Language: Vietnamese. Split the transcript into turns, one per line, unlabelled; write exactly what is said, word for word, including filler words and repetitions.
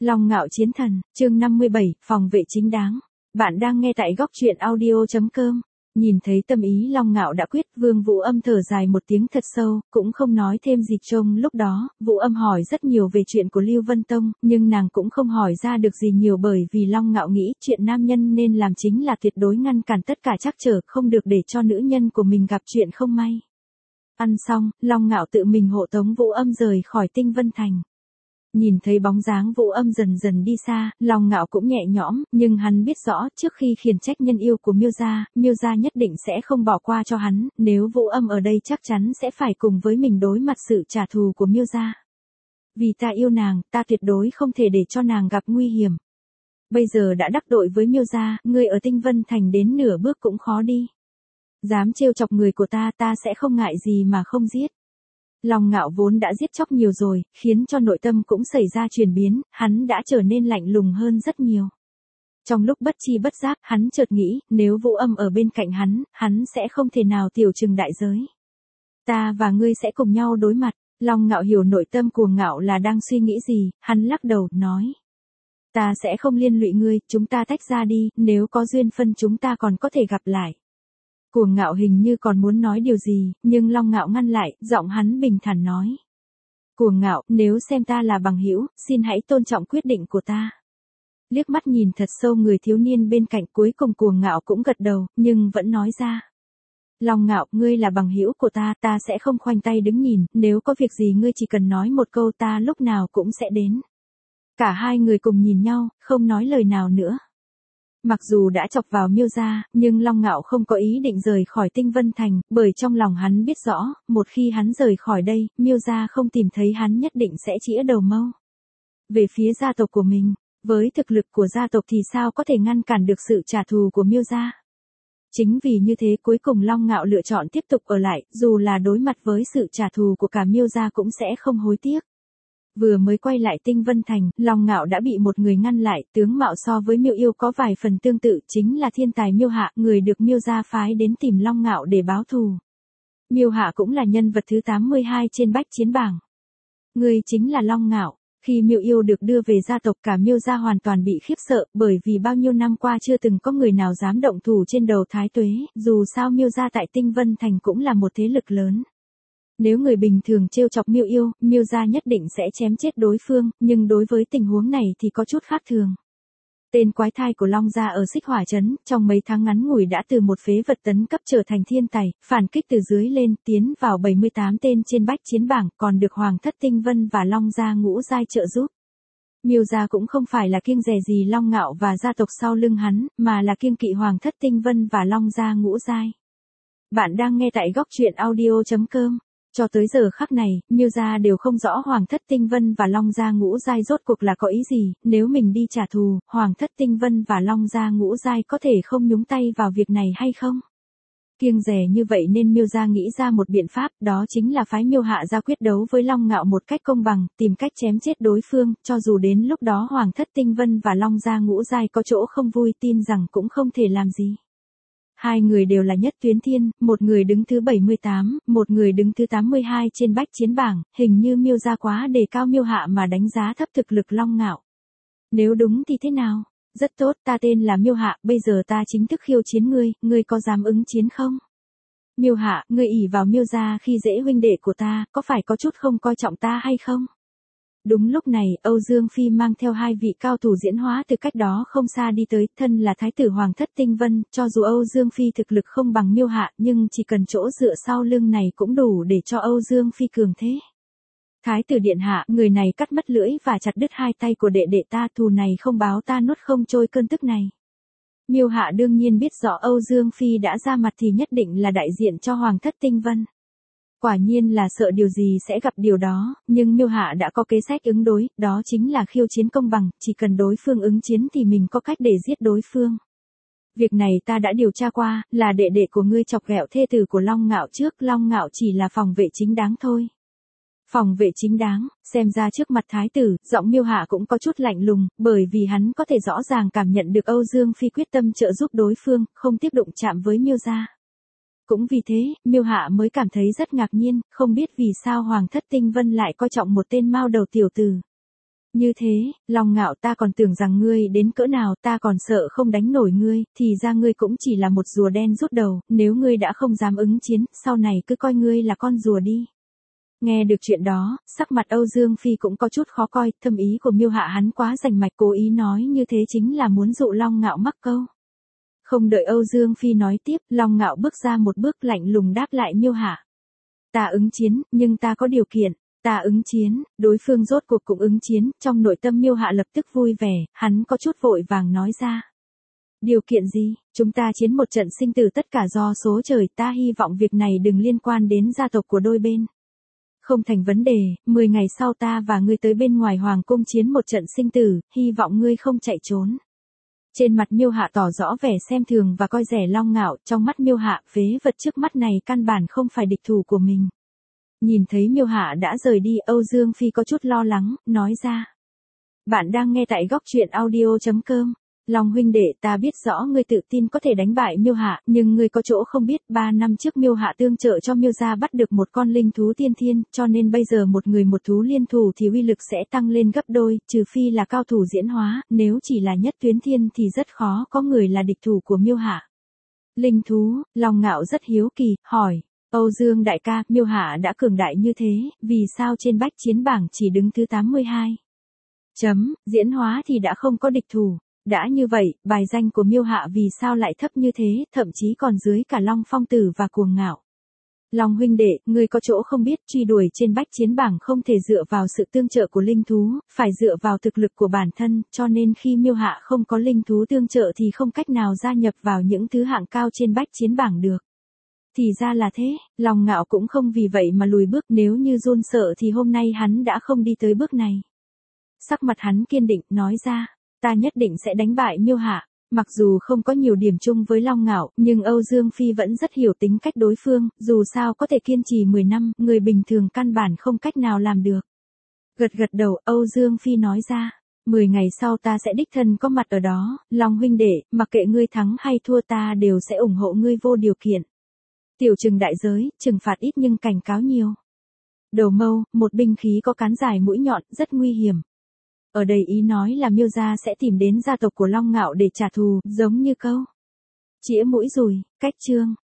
Long Ngạo Chiến Thần, chương năm mươi bảy, phòng vệ chính đáng. Bạn đang nghe tại góc truyện audio chấm com. Nhìn thấy tâm ý Long Ngạo đã quyết, Vương Vũ Âm thở dài một tiếng thật sâu, cũng không nói thêm gì. Trông lúc đó, Vũ Âm hỏi rất nhiều về chuyện của Lưu Vân Tông, nhưng nàng cũng không hỏi ra được gì nhiều bởi vì Long Ngạo nghĩ chuyện nam nhân nên làm chính là tuyệt đối ngăn cản tất cả trắc trở, không được để cho nữ nhân của mình gặp chuyện không may. Ăn xong, Long Ngạo tự mình hộ tống Vũ Âm rời khỏi Tinh Vân Thành. Nhìn thấy bóng dáng Vũ Âm dần dần đi xa, Long Ngạo cũng nhẹ nhõm, nhưng hắn biết rõ, trước khi khiển trách nhân yêu của Miêu gia, Miêu gia nhất định sẽ không bỏ qua cho hắn, nếu Vũ Âm ở đây chắc chắn sẽ phải cùng với mình đối mặt sự trả thù của Miêu gia. Vì ta yêu nàng, ta tuyệt đối không thể để cho nàng gặp nguy hiểm. Bây giờ đã đắc tội với Miêu gia, ngươi ở Tinh Vân Thành đến nửa bước cũng khó đi. Dám trêu chọc người của ta, ta sẽ không ngại gì mà không giết. Long Ngạo vốn đã giết chóc nhiều rồi, khiến cho nội tâm cũng xảy ra chuyển biến, hắn đã trở nên lạnh lùng hơn rất nhiều. Trong lúc bất chi bất giác, hắn chợt nghĩ, nếu Vũ Âm ở bên cạnh hắn, hắn sẽ không thể nào tiểu trừng đại giới. Ta và ngươi sẽ cùng nhau đối mặt. Long Ngạo hiểu nội tâm Cuồng Ngạo là đang suy nghĩ gì, hắn lắc đầu, nói. Ta sẽ không liên lụy ngươi, chúng ta tách ra đi, nếu có duyên phân chúng ta còn có thể gặp lại. Cuồng Ngạo hình như còn muốn nói điều gì, nhưng Long Ngạo ngăn lại, giọng hắn bình thản nói. Cuồng Ngạo, nếu xem ta là bằng hữu, xin hãy tôn trọng quyết định của ta. Liếc mắt nhìn thật sâu người thiếu niên bên cạnh, cuối cùng Cuồng Ngạo cũng gật đầu, nhưng vẫn nói ra. Long Ngạo, ngươi là bằng hữu của ta, ta sẽ không khoanh tay đứng nhìn, nếu có việc gì ngươi chỉ cần nói một câu ta lúc nào cũng sẽ đến. Cả hai người cùng nhìn nhau, không nói lời nào nữa. Mặc dù đã chọc vào Miêu gia, nhưng Long Ngạo không có ý định rời khỏi Tinh Vân Thành, bởi trong lòng hắn biết rõ, một khi hắn rời khỏi đây, Miêu gia không tìm thấy hắn nhất định sẽ chĩa đầu mâu. Về phía gia tộc của mình, với thực lực của gia tộc thì sao có thể ngăn cản được sự trả thù của Miêu gia. Chính vì như thế cuối cùng Long Ngạo lựa chọn tiếp tục ở lại, dù là đối mặt với sự trả thù của cả Miêu gia cũng sẽ không hối tiếc. Vừa mới quay lại Tinh Vân Thành, Long Ngạo đã bị một người ngăn lại, tướng mạo so với Miêu yêu có vài phần tương tự, chính là thiên tài Miêu Hạ, người được Miêu gia phái đến tìm Long Ngạo để báo thù. Miêu Hạ cũng là nhân vật thứ tám mươi hai trên bách chiến bảng. Người chính là Long Ngạo. Khi Miêu yêu được đưa về gia tộc, cả Miêu gia hoàn toàn bị khiếp sợ, bởi vì bao nhiêu năm qua chưa từng có người nào dám động thủ trên đầu Thái Tuế, dù sao Miêu gia tại Tinh Vân Thành cũng là một thế lực lớn. Nếu người bình thường trêu chọc Miêu yêu, Miêu gia nhất định sẽ chém chết đối phương, nhưng đối với tình huống này thì có chút khác thường. Tên quái thai của Long gia ở Xích Hỏa trấn, trong mấy tháng ngắn ngủi đã từ một phế vật tấn cấp trở thành thiên tài, phản kích từ dưới lên, tiến vào bảy mươi tám tên trên bách chiến bảng, còn được Hoàng thất Tinh Vân và Long gia ngũ giai trợ giúp. Miêu gia cũng không phải là kiêng dè gì Long Ngạo và gia tộc sau lưng hắn, mà là kiêng kỵ Hoàng thất Tinh Vân và Long gia ngũ giai. Bạn đang nghe tại góc truyện audio chấm com. Cho tới giờ khắc này, Miêu gia đều không rõ Hoàng thất Tinh Vân và Long gia ngũ giai rốt cuộc là có ý gì, nếu mình đi trả thù, Hoàng thất Tinh Vân và Long gia ngũ giai có thể không nhúng tay vào việc này hay không? Kiêng dè như vậy nên Miêu gia nghĩ ra một biện pháp, đó chính là phái Miêu Hạ ra quyết đấu với Long Ngạo một cách công bằng, tìm cách chém chết đối phương, cho dù đến lúc đó Hoàng thất Tinh Vân và Long gia ngũ giai có chỗ không vui, tin rằng cũng không thể làm gì. Hai người đều là nhất tuyến thiên, một người đứng thứ bảy mươi tám, một người đứng thứ tám mươi hai trên bách chiến bảng, hình như Miêu gia quá đề cao Miêu Hạ mà đánh giá thấp thực lực Long Ngạo. Nếu đúng thì thế nào? Rất tốt, ta tên là Miêu Hạ, bây giờ ta chính thức khiêu chiến ngươi, ngươi có dám ứng chiến không? Miêu Hạ, ngươi ỷ vào Miêu gia khi dễ huynh đệ của ta, có phải có chút không coi trọng ta hay không? Đúng lúc này, Âu Dương Phi mang theo hai vị cao thủ diễn hóa từ cách đó không xa đi tới, thân là thái tử Hoàng thất Tinh Vân, cho dù Âu Dương Phi thực lực không bằng Miêu Hạ, nhưng chỉ cần chỗ dựa sau lưng này cũng đủ để cho Âu Dương Phi cường thế. Thái tử điện hạ, người này cắt mất lưỡi và chặt đứt hai tay của đệ đệ ta, thù này không báo ta nuốt không trôi cơn tức này. Miêu Hạ đương nhiên biết rõ Âu Dương Phi đã ra mặt thì nhất định là đại diện cho Hoàng thất Tinh Vân. Quả nhiên là sợ điều gì sẽ gặp điều đó, nhưng Miêu Hạ đã có kế sách ứng đối, đó chính là khiêu chiến công bằng, chỉ cần đối phương ứng chiến thì mình có cách để giết đối phương. Việc này ta đã điều tra qua, là đệ đệ của ngươi chọc ghẹo thê tử của Long Ngạo trước, Long Ngạo chỉ là phòng vệ chính đáng thôi. Phòng vệ chính đáng, xem ra trước mặt thái tử, giọng Miêu Hạ cũng có chút lạnh lùng, bởi vì hắn có thể rõ ràng cảm nhận được Âu Dương Phi quyết tâm trợ giúp đối phương, không tiếp đụng chạm với Miêu gia. Cũng vì thế, Miêu Hạ mới cảm thấy rất ngạc nhiên, không biết vì sao Hoàng thất Tinh Vân lại coi trọng một tên mao đầu tiểu tử. Như thế, Long Ngạo ta còn tưởng rằng ngươi đến cỡ nào, ta còn sợ không đánh nổi ngươi, thì ra ngươi cũng chỉ là một rùa đen rút đầu, nếu ngươi đã không dám ứng chiến, sau này cứ coi ngươi là con rùa đi. Nghe được chuyện đó, sắc mặt Âu Dương Phi cũng có chút khó coi, thâm ý của Miêu Hạ hắn quá rành mạch, cố ý nói như thế chính là muốn dụ Long Ngạo mắc câu. Không đợi Âu Dương Phi nói tiếp, Long Ngạo bước ra một bước lạnh lùng đáp lại Miêu Hạ. Ta ứng chiến, nhưng ta có điều kiện. Ta ứng chiến, đối phương rốt cuộc cũng ứng chiến, trong nội tâm Miêu Hạ lập tức vui vẻ, hắn có chút vội vàng nói ra. Điều kiện gì? Chúng ta chiến một trận sinh tử tất cả do số trời, ta hy vọng việc này đừng liên quan đến gia tộc của đôi bên. Không thành vấn đề, mười ngày sau ta và ngươi tới bên ngoài hoàng cung chiến một trận sinh tử, hy vọng ngươi không chạy trốn. Trên mặt Miêu Hạ tỏ rõ vẻ xem thường và coi rẻ Long Ngạo, trong mắt Miêu Hạ, phế vật trước mắt này căn bản không phải địch thủ của mình. Nhìn thấy Miêu Hạ đã rời đi, Âu Dương Phi có chút lo lắng, nói ra. Bạn đang nghe tại góc truyện audio chấm com. Long huynh đệ, ta biết rõ ngươi tự tin có thể đánh bại Miêu Hạ, nhưng ngươi có chỗ không biết, ba năm trước Miêu Hạ tương trợ cho Miêu gia bắt được một con linh thú tiên thiên, cho nên bây giờ một người một thú liên thủ thì uy lực sẽ tăng lên gấp đôi, trừ phi là cao thủ diễn hóa, nếu chỉ là nhất tuyến thiên thì rất khó có người là địch thủ của Miêu Hạ. Linh thú, Long Ngạo rất hiếu kỳ, hỏi. Âu Dương đại ca, Miêu Hạ đã cường đại như thế, vì sao trên bách chiến bảng chỉ đứng thứ tám mươi hai? Chấm, diễn hóa thì đã không có địch thủ. Đã như vậy, bài danh của Miêu Hạ vì sao lại thấp như thế, thậm chí còn dưới cả Long Phong Tử và Cuồng Ngạo. Long huynh đệ, ngươi có chỗ không biết, truy đuổi trên bách chiến bảng không thể dựa vào sự tương trợ của linh thú, phải dựa vào thực lực của bản thân, cho nên khi Miêu Hạ không có linh thú tương trợ thì không cách nào gia nhập vào những thứ hạng cao trên bách chiến bảng được. Thì ra là thế, Long Ngạo cũng không vì vậy mà lùi bước, nếu như run sợ thì hôm nay hắn đã không đi tới bước này. Sắc mặt hắn kiên định, nói ra, ta nhất định sẽ đánh bại Miêu Hạ. Mặc dù không có nhiều điểm chung với Long Ngạo, nhưng Âu Dương Phi vẫn rất hiểu tính cách đối phương, dù sao có thể kiên trì mười năm, người bình thường căn bản không cách nào làm được. Gật gật đầu, Âu Dương Phi nói ra, mười ngày sau ta sẽ đích thân có mặt ở đó, Long huynh đệ, mặc kệ ngươi thắng hay thua ta đều sẽ ủng hộ ngươi vô điều kiện. Tiểu trừng đại giới, trừng phạt ít nhưng cảnh cáo nhiều. Đầu mâu, một binh khí có cán dài mũi nhọn, rất nguy hiểm. Ở đây ý nói là Miêu gia sẽ tìm đến gia tộc của Long Ngạo để trả thù, giống như câu chĩa mũi dùi, cách chương.